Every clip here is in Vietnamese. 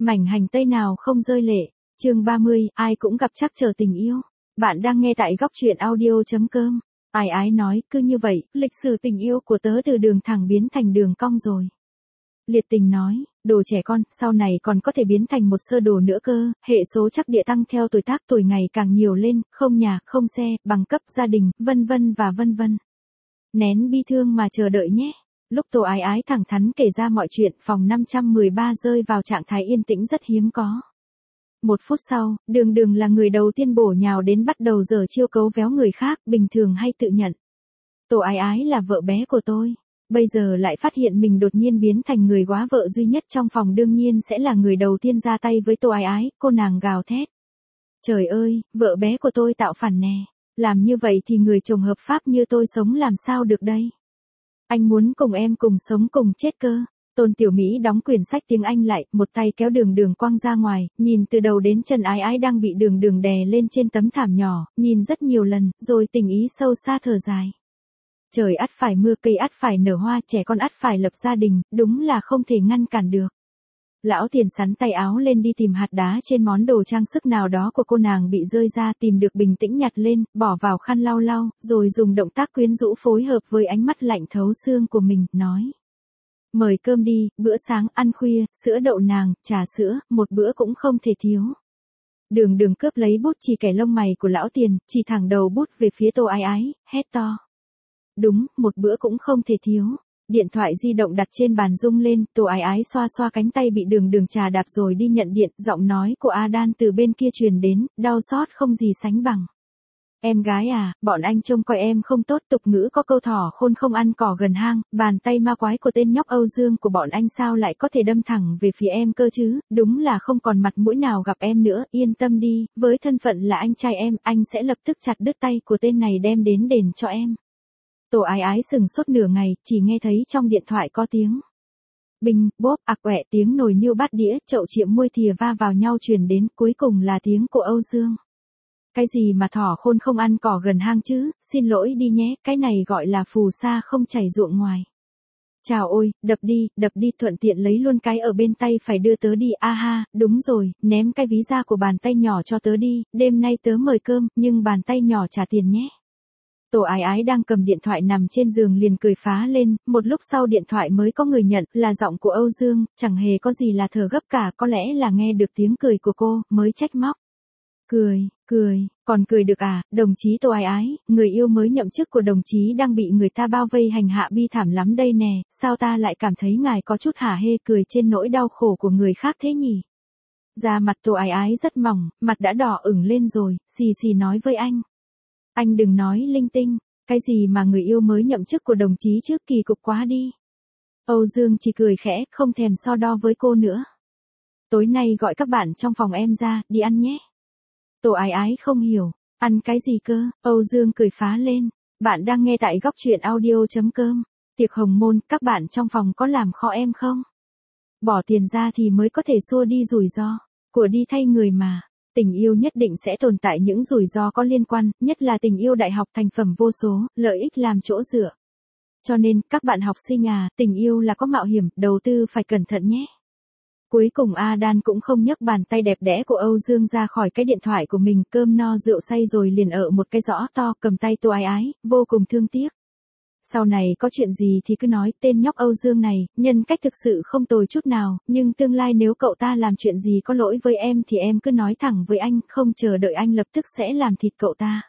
Mảnh hành tây nào không rơi lệ. Chương 30, ai cũng gặp trắc trở tình yêu. Bạn đang nghe tại góc truyện audio.com. Ái ái nói, cứ như vậy, lịch sử tình yêu của tớ từ đường thẳng biến thành đường cong rồi. Liệt tình nói, đồ trẻ con, sau này còn có thể biến thành một sơ đồ nữa cơ, hệ số chắc địa tăng theo tuổi tác, tuổi ngày càng nhiều lên, không nhà, không xe, bằng cấp, gia đình, vân vân và vân vân. Nén bi thương mà chờ đợi nhé. Lúc Tô Ái Ái thẳng thắn kể ra mọi chuyện, phòng 513 rơi vào trạng thái yên tĩnh rất hiếm có. 1 phút sau, Đường Đường là người đầu tiên bổ nhào đến bắt đầu giở chiêu cấu véo người khác, bình thường hay tự nhận. Tô Ái Ái là vợ bé của tôi. Bây giờ lại phát hiện mình đột nhiên biến thành người góa vợ duy nhất trong phòng, đương nhiên sẽ là người đầu tiên ra tay với Tô Ái Ái, cô nàng gào thét. Trời ơi, vợ bé của tôi tạo phản nè. Làm như vậy thì người chồng hợp pháp như tôi sống làm sao được đây? Anh muốn cùng em cùng sống cùng chết cơ. Tôn Tiểu Mỹ đóng quyển sách tiếng Anh lại, một tay kéo Đường Đường quăng ra ngoài, nhìn từ đầu đến chân Ái Ái đang bị Đường Đường đè lên trên tấm thảm nhỏ, nhìn rất nhiều lần, rồi tình ý sâu xa thở dài. Trời ắt phải mưa, cây ắt phải nở hoa, trẻ con ắt phải lập gia đình, đúng là không thể ngăn cản được. Lão Tiền sắn tay áo lên đi tìm hạt đá trên món đồ trang sức nào đó của cô nàng bị rơi ra, tìm được bình tĩnh nhặt lên, bỏ vào khăn lau lau, rồi dùng động tác quyến rũ phối hợp với ánh mắt lạnh thấu xương của mình, nói. Mời cơm đi, bữa sáng, ăn khuya, sữa đậu nàng, trà sữa, một bữa cũng không thể thiếu. Đường Đường cướp lấy bút chì kẻ lông mày của Lão Tiền, chỉ thẳng đầu bút về phía Tô Ái Ái, hét to. Đúng, một bữa cũng không thể thiếu. Điện thoại di động đặt trên bàn rung lên, Tô Ái Ái xoa xoa cánh tay bị Đường Đường chà đạp rồi đi nhận điện, giọng nói của Adan từ bên kia truyền đến, đau xót không gì sánh bằng. Em gái à, bọn anh trông coi em không tốt, tục ngữ có câu thỏ khôn không ăn cỏ gần hang, bàn tay ma quái của tên nhóc Âu Dương của bọn anh sao lại có thể đâm thẳng về phía em cơ chứ, đúng là không còn mặt mũi nào gặp em nữa, yên tâm đi, với thân phận là anh trai em, anh sẽ lập tức chặt đứt tay của tên này đem đến đền cho em. Tô Ái Ái sừng sốt nửa ngày, chỉ nghe thấy trong điện thoại có tiếng. Bình, bốp, quẹ, tiếng nồi niêu bát đĩa, chậu chiệm muôi thìa va vào nhau truyền đến, cuối cùng là tiếng của Âu Dương. Cái gì mà thỏ khôn không ăn cỏ gần hang chứ, xin lỗi đi nhé, cái này gọi là phù sa không chảy ruộng ngoài. Chào ôi, đập đi, thuận tiện lấy luôn cái ở bên tay phải đưa tớ đi, ha, đúng rồi, ném cái ví da của bàn tay nhỏ cho tớ đi, đêm nay tớ mời cơm, nhưng bàn tay nhỏ trả tiền nhé. Tô Ái Ái đang cầm điện thoại nằm trên giường liền cười phá lên, một lúc sau điện thoại mới có người nhận, là giọng của Âu Dương, chẳng hề có gì là thở gấp cả, có lẽ là nghe được tiếng cười của cô, mới trách móc. Còn cười được à, đồng chí Tô Ái Ái, người yêu mới nhậm chức của đồng chí đang bị người ta bao vây hành hạ bi thảm lắm đây nè, sao ta lại cảm thấy ngài có chút hả hê cười trên nỗi đau khổ của người khác thế nhỉ? Da mặt Tô Ái Ái rất mỏng, mặt đã đỏ ửng lên rồi, xì nói với anh. Anh đừng nói linh tinh, cái gì mà người yêu mới nhậm chức của đồng chí trước kỳ cục quá đi. Âu Dương chỉ cười khẽ, không thèm so đo với cô nữa. Tối nay gọi các bạn trong phòng em ra, đi ăn nhé. Tô Ái Ái không hiểu, ăn cái gì cơ, Âu Dương cười phá lên. Bạn đang nghe tại góc truyện audio.com. Tiệc hồng môn, các bạn trong phòng có làm khó em không? Bỏ tiền ra thì mới có thể xua đi rủi ro, của đi thay người mà. Tình yêu nhất định sẽ tồn tại những rủi ro có liên quan, nhất là tình yêu đại học thành phẩm vô số, lợi ích làm chỗ dựa. Cho nên, các bạn học sinh à, tình yêu là có mạo hiểm, đầu tư phải cẩn thận nhé. Cuối cùng Adan cũng không nhấc bàn tay đẹp đẽ của Âu Dương ra khỏi cái điện thoại của mình, cơm no rượu say rồi liền ở một cái giõ to, cầm tay Tô Ái Ái, vô cùng thương tiếc. Sau này có chuyện gì thì cứ nói, tên nhóc Âu Dương này, nhân cách thực sự không tồi chút nào, nhưng tương lai nếu cậu ta làm chuyện gì có lỗi với em thì em cứ nói thẳng với anh, không chờ đợi anh lập tức sẽ làm thịt cậu ta.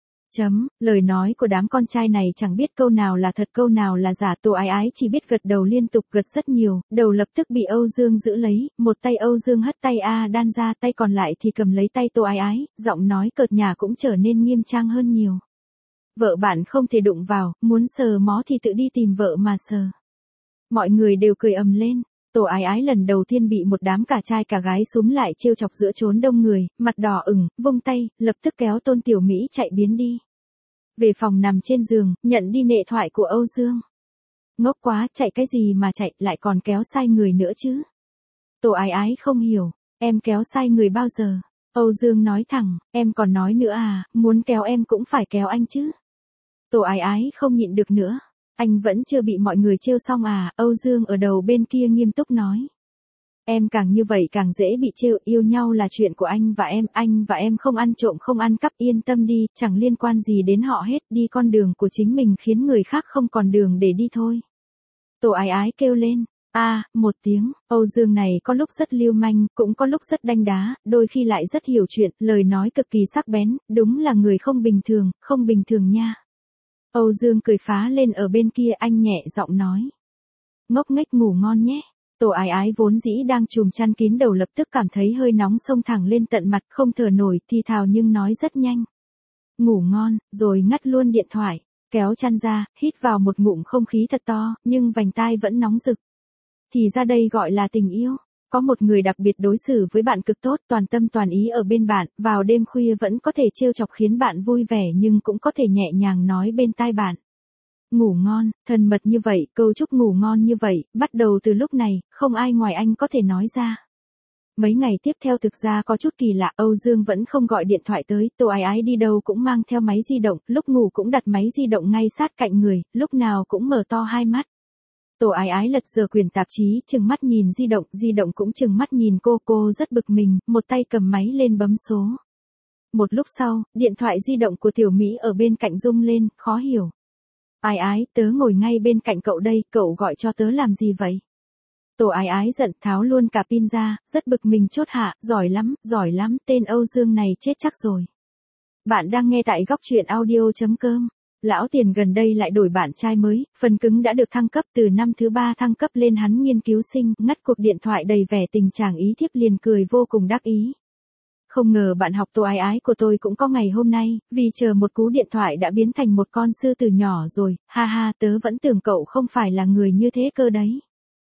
Lời nói của đám con trai này chẳng biết câu nào là thật câu nào là giả, Tô Ái Ái chỉ biết gật đầu liên tục, gật rất nhiều, đầu lập tức bị Âu Dương giữ lấy, một tay Âu Dương hất tay Adan ra, tay còn lại thì cầm lấy tay Tô Ái Ái, giọng nói cợt nhả cũng trở nên nghiêm trang hơn nhiều. Vợ bạn không thể đụng vào, muốn sờ mó thì tự đi tìm vợ mà sờ. Mọi người đều cười ầm lên. Tô Ái Ái lần đầu tiên bị một đám cả trai cả gái xúm lại trêu chọc giữa chốn đông người, mặt đỏ ửng, vung tay, lập tức kéo Tôn Tiểu Mỹ chạy biến đi. Về phòng nằm trên giường, nhận đi điện thoại của Âu Dương. Ngốc quá, chạy cái gì mà chạy, lại còn kéo sai người nữa chứ. Tô Ái Ái không hiểu, em kéo sai người bao giờ? Âu Dương nói thẳng, em còn nói nữa à, muốn kéo em cũng phải kéo anh chứ. Tô Ái Ái không nhịn được nữa. Anh vẫn chưa bị mọi người trêu xong à, Âu Dương ở đầu bên kia nghiêm túc nói. Em càng như vậy càng dễ bị trêu, yêu nhau là chuyện của anh và em không ăn trộm không ăn cắp, yên tâm đi, chẳng liên quan gì đến họ hết, đi con đường của chính mình khiến người khác không còn đường để đi thôi. Tô Ái Ái kêu lên, một tiếng, Âu Dương này có lúc rất lưu manh, cũng có lúc rất đanh đá, đôi khi lại rất hiểu chuyện, lời nói cực kỳ sắc bén, đúng là người không bình thường nha. Âu Dương cười phá lên ở bên kia, anh nhẹ giọng nói. Ngốc nghếch ngủ ngon nhé. Tô Ái Ái vốn dĩ đang chùm chăn kín đầu lập tức cảm thấy hơi nóng xông thẳng lên tận mặt, không thở nổi, thì thào nhưng nói rất nhanh. Ngủ ngon, rồi ngắt luôn điện thoại, kéo chăn ra, hít vào một ngụm không khí thật to, nhưng vành tai vẫn nóng rực. Thì ra đây gọi là tình yêu. Có một người đặc biệt đối xử với bạn cực tốt, toàn tâm toàn ý ở bên bạn, vào đêm khuya vẫn có thể trêu chọc khiến bạn vui vẻ nhưng cũng có thể nhẹ nhàng nói bên tai bạn. Ngủ ngon, thân mật như vậy, câu chúc ngủ ngon như vậy, bắt đầu từ lúc này, không ai ngoài anh có thể nói ra. Mấy ngày tiếp theo thực ra có chút kỳ lạ, Âu Dương vẫn không gọi điện thoại tới, Tô Ái Ái đi đâu cũng mang theo máy di động, lúc ngủ cũng đặt máy di động ngay sát cạnh người, lúc nào cũng mở to hai mắt. Tô Ái Ái lật dở quyển tạp chí, chừng mắt nhìn di động cũng chừng mắt nhìn cô rất bực mình, một tay cầm máy lên bấm số. Một lúc sau, điện thoại di động của Tiểu Mỹ ở bên cạnh rung lên, khó hiểu. Ái Ái, tớ ngồi ngay bên cạnh cậu đây, cậu gọi cho tớ làm gì vậy? Tô Ái Ái giận tháo luôn cả pin ra, rất bực mình chốt hạ, giỏi lắm, tên Âu Dương này chết chắc rồi. Bạn đang nghe tại góc truyện audio.com. Lão Tiền gần đây lại đổi bạn trai mới, phần cứng đã được thăng cấp từ năm thứ 3 thăng cấp lên, hắn nghiên cứu sinh, ngắt cuộc điện thoại đầy vẻ tình chàng ý thiếp liền cười vô cùng đắc ý. Không ngờ bạn học Tô Ái Ái của tôi cũng có ngày hôm nay, vì chờ một cú điện thoại đã biến thành một con sư tử nhỏ rồi, ha ha, tớ vẫn tưởng cậu không phải là người như thế cơ đấy.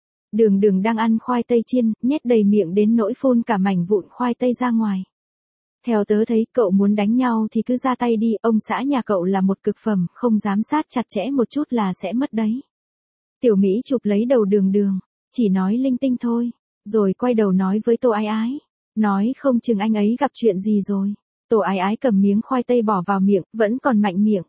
Đường đang ăn khoai tây chiên, nhét đầy miệng đến nỗi phun cả mảnh vụn khoai tây ra ngoài. Theo tớ thấy cậu muốn đánh nhau thì cứ ra tay đi, ông xã nhà cậu là một cực phẩm, không giám sát chặt chẽ một chút là sẽ mất đấy. Tiểu Mỹ chụp lấy đầu đường, chỉ nói linh tinh thôi, rồi quay đầu nói với Tô Ái Ái. Nói không chừng anh ấy gặp chuyện gì rồi. Tô Ái Ái cầm miếng khoai tây bỏ vào miệng, vẫn còn mạnh miệng.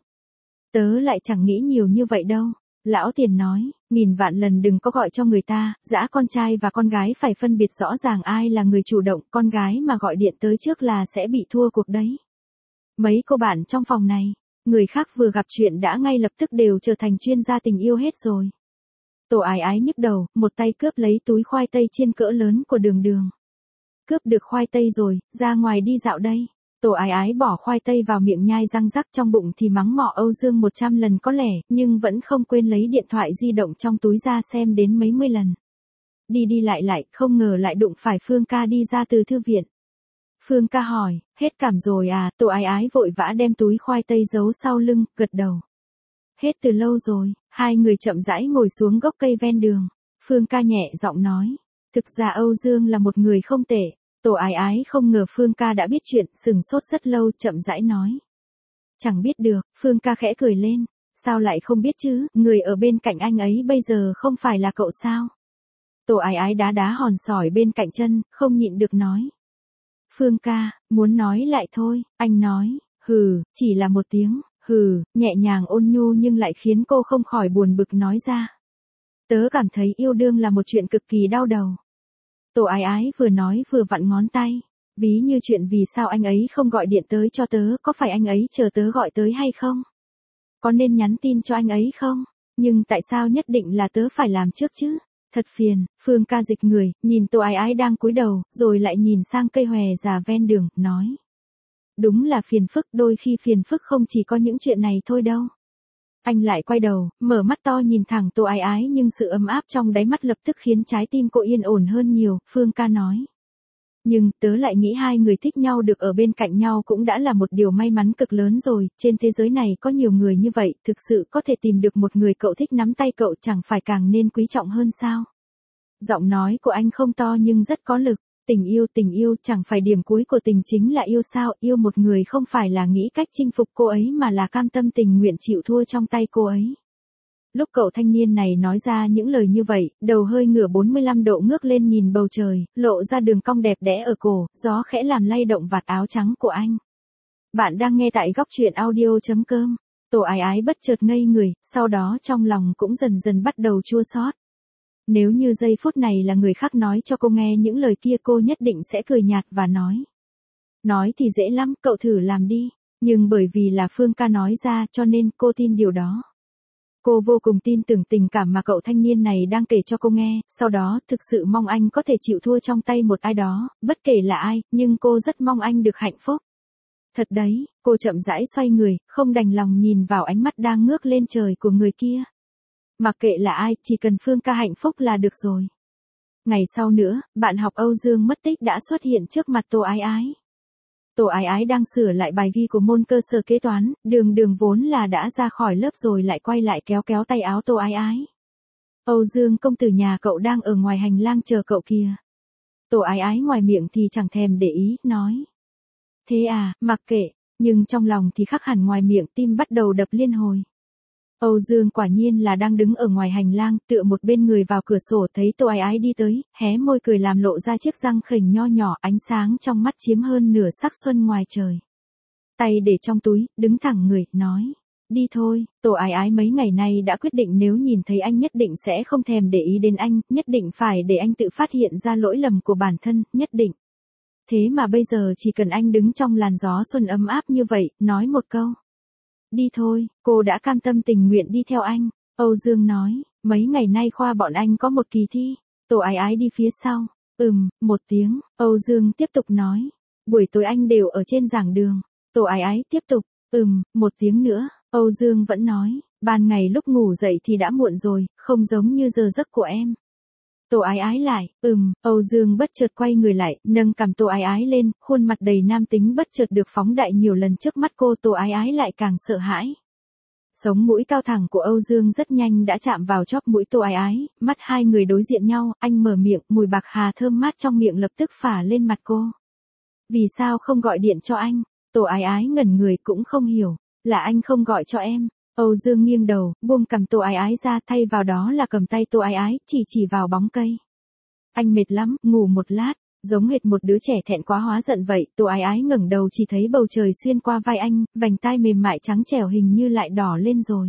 Tớ lại chẳng nghĩ nhiều như vậy đâu. Lão Tiền nói, 1000 vạn lần đừng có gọi cho người ta, dã con trai và con gái phải phân biệt rõ ràng ai là người chủ động, con gái mà gọi điện tới trước là sẽ bị thua cuộc đấy. Mấy cô bạn trong phòng này, người khác vừa gặp chuyện đã ngay lập tức đều trở thành chuyên gia tình yêu hết rồi. Tô Ái Ái nhức đầu, một tay cướp lấy túi khoai tây chiên cỡ lớn của đường. Cướp được khoai tây rồi, ra ngoài đi dạo đây. Tô Ái Ái bỏ khoai tây vào miệng nhai răng rắc, trong bụng thì mắng mỏ Âu Dương 100 lần có lẽ, nhưng vẫn không quên lấy điện thoại di động trong túi ra xem đến mấy mươi lần. Đi lại, không ngờ lại đụng phải Phương Ca đi ra từ thư viện. Phương Ca hỏi, hết cảm rồi à? Tô Ái Ái vội vã đem túi khoai tây giấu sau lưng, gật đầu. Hết từ lâu rồi. Hai người chậm rãi ngồi xuống gốc cây ven đường. Phương Ca nhẹ giọng nói, thực ra Âu Dương là một người không tệ. Tô Ái Ái không ngờ Phương Ca đã biết chuyện, sừng sốt rất lâu, chậm rãi nói. Chẳng biết được. Phương Ca khẽ cười lên. Sao lại không biết chứ, người ở bên cạnh anh ấy bây giờ không phải là cậu sao? Tô Ái Ái đá hòn sỏi bên cạnh chân, không nhịn được nói. Phương Ca, muốn nói lại thôi, anh nói, chỉ là một tiếng, nhẹ nhàng ôn nhu nhưng lại khiến cô không khỏi buồn bực nói ra. Tớ cảm thấy yêu đương là một chuyện cực kỳ đau đầu. Tô Ái Ái vừa nói vừa vặn ngón tay. Ví như chuyện vì sao anh ấy không gọi điện tới cho tớ, có phải anh ấy chờ tớ gọi tới hay không? Có nên nhắn tin cho anh ấy không? Nhưng tại sao nhất định là tớ phải làm trước chứ? Thật phiền. Phương Ca dịch người, nhìn Tô Ái Ái đang cúi đầu, rồi lại nhìn sang cây hòe già ven đường, nói. Đúng là phiền phức, đôi khi phiền phức không chỉ có những chuyện này thôi đâu. Anh lại quay đầu, mở mắt to nhìn thẳng Tô Ái Ái, nhưng sự ấm áp trong đáy mắt lập tức khiến trái tim cô yên ổn hơn nhiều. Phương Ca nói. Nhưng, tớ lại nghĩ hai người thích nhau được ở bên cạnh nhau cũng đã là một điều may mắn cực lớn rồi, trên thế giới này có nhiều người như vậy, thực sự có thể tìm được một người cậu thích nắm tay cậu chẳng phải càng nên quý trọng hơn sao? Giọng nói của anh không to nhưng rất có lực. Tình yêu, chẳng phải điểm cuối của tình chính là yêu sao? Yêu một người không phải là nghĩ cách chinh phục cô ấy mà là cam tâm tình nguyện chịu thua trong tay cô ấy. Lúc cậu thanh niên này nói ra những lời như vậy, đầu hơi ngửa 45 độ ngước lên nhìn bầu trời, lộ ra đường cong đẹp đẽ ở cổ, gió khẽ làm lay động vạt áo trắng của anh. Bạn đang nghe tại góc truyện audio.com. Tô Ái Ái bất chợt ngây người, sau đó trong lòng cũng dần dần bắt đầu chua xót. Nếu như giây phút này là người khác nói cho cô nghe những lời kia cô nhất định sẽ cười nhạt và nói. Nói thì dễ lắm, cậu thử làm đi. Nhưng bởi vì là Phương ca nói ra cho nên cô tin điều đó. Cô vô cùng tin tưởng tình cảm mà cậu thanh niên này đang kể cho cô nghe, sau đó thực sự mong anh có thể chịu thua trong tay một ai đó, bất kể là ai, nhưng cô rất mong anh được hạnh phúc. Thật đấy, cô chậm rãi xoay người, không đành lòng nhìn vào ánh mắt đang ngước lên trời của người kia. Mặc kệ là ai, chỉ cần Phương ca hạnh phúc là được rồi. Ngày sau nữa, bạn học Âu Dương mất tích đã xuất hiện trước mặt Tô Ái Ái. Tô Ái Ái đang sửa lại bài ghi của môn cơ sở kế toán, Đường vốn là đã ra khỏi lớp rồi lại quay lại kéo kéo tay áo Tô Ái Ái. Âu Dương công tử nhà cậu đang ở ngoài hành lang chờ cậu kìa. Tô Ái Ái ngoài miệng thì chẳng thèm để ý, nói. Thế à, mặc kệ, nhưng trong lòng thì khác hẳn ngoài miệng, tim bắt đầu đập liên hồi. Âu Dương quả nhiên là đang đứng ở ngoài hành lang, tựa một bên người vào cửa sổ, thấy Tô Ái Ái đi tới, hé môi cười làm lộ ra chiếc răng khểnh nho nhỏ, ánh sáng trong mắt chiếm hơn nửa sắc xuân ngoài trời. Tay để trong túi, đứng thẳng người, nói. Đi thôi, Tô Ái Ái mấy ngày nay đã quyết định nếu nhìn thấy anh nhất định sẽ không thèm để ý đến anh, nhất định phải để anh tự phát hiện ra lỗi lầm của bản thân, nhất định. Thế mà bây giờ chỉ cần anh đứng trong làn gió xuân ấm áp như vậy, nói một câu. Đi thôi, cô đã cam tâm tình nguyện đi theo anh. Âu Dương nói, mấy ngày nay khoa bọn anh có một kỳ thi. Tô Ái Ái đi phía sau. Một tiếng, Âu Dương tiếp tục nói. Buổi tối anh đều ở trên giảng đường. Tô Ái Ái tiếp tục. Một tiếng nữa, Âu Dương vẫn nói. Ban ngày lúc ngủ dậy thì đã muộn rồi, không giống như giờ giấc của em. Tô Ái Ái lại, Âu Dương bất chợt quay người lại, nâng cằm Tô Ái Ái lên, khuôn mặt đầy nam tính bất chợt được phóng đại nhiều lần trước mắt cô. Tô Ái Ái lại càng sợ hãi. Sống mũi cao thẳng của Âu Dương rất nhanh đã chạm vào chóp mũi Tô Ái Ái, mắt hai người đối diện nhau, anh mở miệng, mùi bạc hà thơm mát trong miệng lập tức phả lên mặt cô. Vì sao không gọi điện cho anh? Tô Ái Ái ngẩn người cũng không hiểu, là anh không gọi cho em. Âu Dương nghiêng đầu, buông cầm Tô Ái Ái ra, thay vào đó là cầm tay Tô Ái Ái, chỉ vào bóng cây. Anh mệt lắm, ngủ một lát, giống hệt một đứa trẻ thẹn quá hóa giận vậy. Tô Ái Ái ngẩng đầu chỉ thấy bầu trời xuyên qua vai anh, vành tai mềm mại trắng trẻo hình như lại đỏ lên rồi.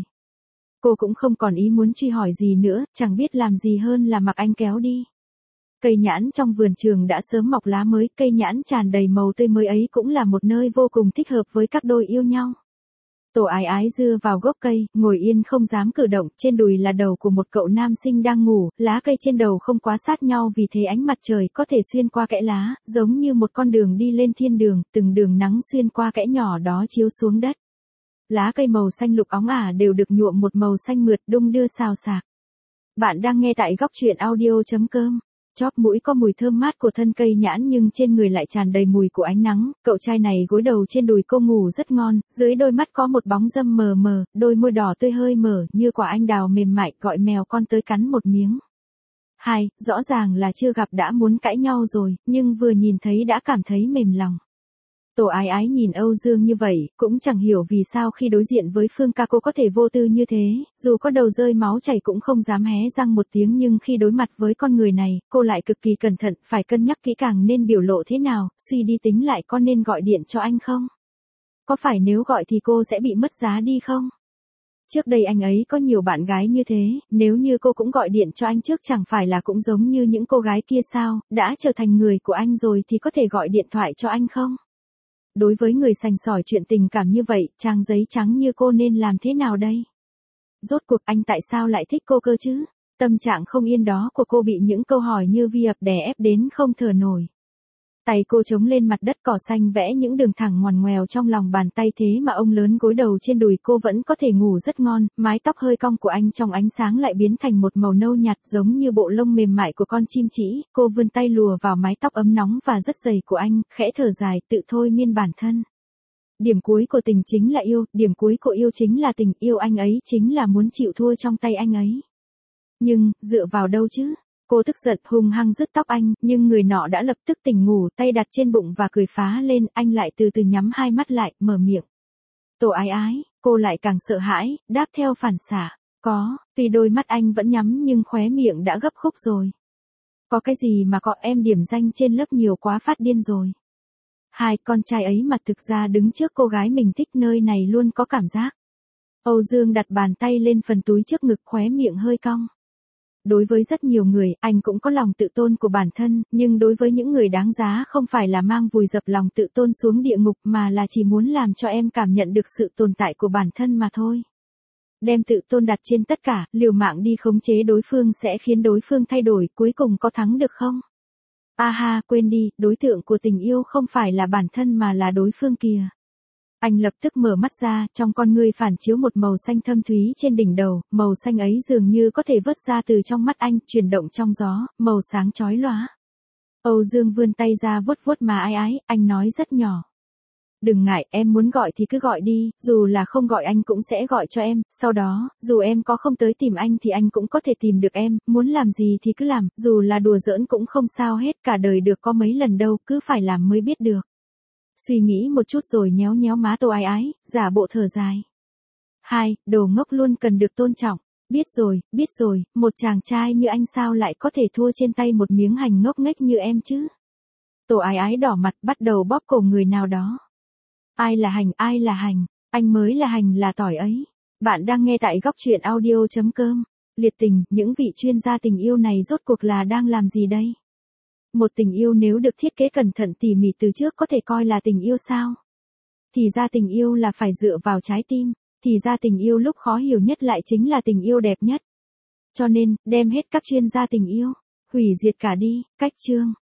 Cô cũng không còn ý muốn truy hỏi gì nữa, chẳng biết làm gì hơn là mặc anh kéo đi. Cây nhãn trong vườn trường đã sớm mọc lá mới, cây nhãn tràn đầy màu tươi mới ấy cũng là một nơi vô cùng thích hợp với các đôi yêu nhau. Tô Ái Ái dựa vào gốc cây, ngồi yên không dám cử động, trên đùi là đầu của một cậu nam sinh đang ngủ, lá cây trên đầu không quá sát nhau vì thế ánh mặt trời có thể xuyên qua kẽ lá, giống như một con đường đi lên thiên đường, từng đường nắng xuyên qua kẽ nhỏ đó chiếu xuống đất. Lá cây màu xanh lục óng ả đều được nhuộm một màu xanh mượt đung đưa xào xạc. Bạn đang nghe tại góc truyện audio.com. Chóp mũi có mùi thơm mát của thân cây nhãn nhưng trên người lại tràn đầy mùi của ánh nắng, cậu trai này gối đầu trên đùi cô ngủ rất ngon, dưới đôi mắt có một bóng râm mờ mờ, đôi môi đỏ tươi hơi mở như quả anh đào mềm mại, gọi mèo con tới cắn một miếng. Hai, rõ ràng là chưa gặp đã muốn cãi nhau rồi, nhưng vừa nhìn thấy đã cảm thấy mềm lòng. Tô Ái Ái nhìn Âu Dương như vậy, cũng chẳng hiểu vì sao khi đối diện với Phương ca cô có thể vô tư như thế, dù có đầu rơi máu chảy cũng không dám hé răng một tiếng, nhưng khi đối mặt với con người này, cô lại cực kỳ cẩn thận, phải cân nhắc kỹ càng nên biểu lộ thế nào, suy đi tính lại có nên gọi điện cho anh không? Có phải nếu gọi thì cô sẽ bị mất giá đi không? Trước đây anh ấy có nhiều bạn gái như thế, nếu như cô cũng gọi điện cho anh trước chẳng phải là cũng giống như những cô gái kia sao, đã trở thành người của anh rồi thì có thể gọi điện thoại cho anh không? Đối với người sành sỏi chuyện tình cảm như vậy, trang giấy trắng như cô nên làm thế nào đây? Rốt cuộc anh tại sao lại thích cô cơ chứ? Tâm trạng không yên đó của cô bị những câu hỏi như vi ập đè ép đến không thở nổi. Tay cô chống lên mặt đất cỏ xanh vẽ những đường thẳng ngoằn ngoèo trong lòng bàn tay, thế mà ông lớn gối đầu trên đùi cô vẫn có thể ngủ rất ngon, mái tóc hơi cong của anh trong ánh sáng lại biến thành một màu nâu nhạt giống như bộ lông mềm mại của con chim chỉ, cô vươn tay lùa vào mái tóc ấm nóng và rất dày của anh, khẽ thở dài tự thôi miên bản thân. Điểm cuối của tình chính là yêu, điểm cuối của yêu chính là tình, yêu anh ấy chính là muốn chịu thua trong tay anh ấy. Nhưng, dựa vào đâu chứ? Cô tức giận hung hăng rứt tóc anh, nhưng người nọ đã lập tức tỉnh ngủ, tay đặt trên bụng và cười phá lên, anh lại từ từ nhắm hai mắt lại, mở miệng. Tô Ái Ái, cô lại càng sợ hãi, đáp theo phản xạ, có, tuy đôi mắt anh vẫn nhắm nhưng khóe miệng đã gấp khúc rồi. Có cái gì mà có em điểm danh trên lớp nhiều quá phát điên rồi. Hai con trai ấy mặt thực ra đứng trước cô gái mình thích nơi này luôn có cảm giác. Âu Dương đặt bàn tay lên phần túi trước ngực, khóe miệng hơi cong. Đối với rất nhiều người, anh cũng có lòng tự tôn của bản thân, nhưng đối với những người đáng giá không phải là mang vùi dập lòng tự tôn xuống địa ngục mà là chỉ muốn làm cho em cảm nhận được sự tồn tại của bản thân mà thôi. Đem tự tôn đặt trên tất cả, liều mạng đi khống chế đối phương sẽ khiến đối phương thay đổi, cuối cùng có thắng được không? Ha, quên đi, đối tượng của tình yêu không phải là bản thân mà là đối phương kìa. Anh lập tức mở mắt ra, trong con ngươi phản chiếu một màu xanh thâm thúy trên đỉnh đầu, màu xanh ấy dường như có thể vớt ra từ trong mắt anh, chuyển động trong gió, màu sáng chói lóa. Âu Dương vươn tay ra vuốt vuốt má ái, anh nói rất nhỏ. Đừng ngại, em muốn gọi thì cứ gọi đi, dù là không gọi anh cũng sẽ gọi cho em, sau đó, dù em có không tới tìm anh thì anh cũng có thể tìm được em, muốn làm gì thì cứ làm, dù là đùa giỡn cũng không sao hết, cả đời được có mấy lần đâu, cứ phải làm mới biết được. Suy nghĩ một chút rồi nhéo nhéo má Tô Ái, giả bộ thở dài. Đồ ngốc luôn cần được tôn trọng. Biết rồi, một chàng trai như anh sao lại có thể thua trên tay một miếng hành ngốc nghếch như em chứ? Tô Ái đỏ mặt bắt đầu bóp cổ người nào đó. Ai là hành, anh mới là hành là tỏi ấy. Bạn đang nghe tại góc truyện audio.com. Liệt tình, những vị chuyên gia tình yêu này rốt cuộc là đang làm gì đây? Một tình yêu nếu được thiết kế cẩn thận tỉ mỉ từ trước có thể coi là tình yêu sao? Thì ra tình yêu là phải dựa vào trái tim, thì ra tình yêu lúc khó hiểu nhất lại chính là tình yêu đẹp nhất. Cho nên, đem hết các chuyên gia tình yêu, hủy diệt cả đi, cách chương.